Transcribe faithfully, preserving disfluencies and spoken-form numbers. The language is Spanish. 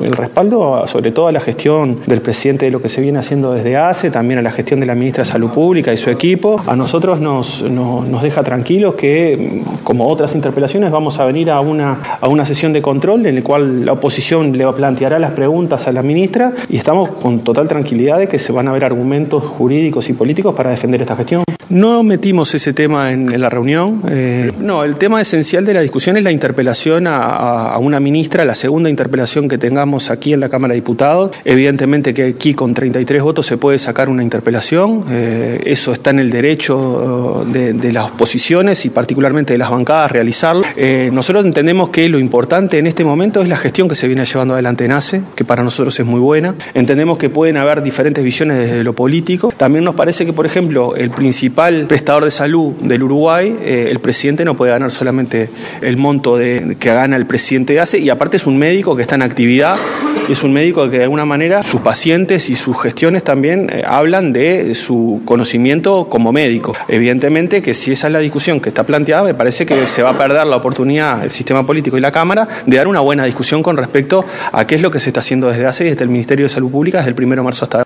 El respaldo, sobre todo a la gestión del presidente de lo que se viene haciendo desde hace, también a la gestión de la ministra de Salud Pública y su equipo, a nosotros nos, nos, nos deja tranquilos que, como otras interpelaciones, vamos a venir a una, a una sesión de control en la cual la oposición le planteará las preguntas a la ministra y estamos con total tranquilidad de que se van a ver argumentos jurídicos y políticos para defender esta gestión. No metimos ese tema en, en la reunión. Eh, no, el tema esencial de la discusión es la interpelación a, a, a una ministra, la segunda interpelación que tengamos aquí en la Cámara de Diputados. Evidentemente que aquí con treinta y tres votos se puede sacar una interpelación. Eh, eso está en el derecho de, de las oposiciones y particularmente de las bancadas realizarlo. Eh, nosotros entendemos que lo importante en este momento es la gestión que se viene llevando adelante en ACE, que para nosotros es muy buena. Entendemos que pueden haber diferentes visiones desde lo político. También nos parece que, por ejemplo, el principal prestador de salud del Uruguay, eh, el presidente no puede ganar solamente el monto de, que gana el presidente de ACE, y aparte es un médico que está en actividad, y es un médico que de alguna manera sus pacientes y sus gestiones también eh, hablan de su conocimiento como médico. Evidentemente que si esa es la discusión que está planteada, me parece que se va a perder la oportunidad el sistema político y la Cámara de dar una buena discusión con respecto a qué es lo que se está haciendo desde ACE y desde el Ministerio de Salud Pública desde el primero de marzo hasta ahora.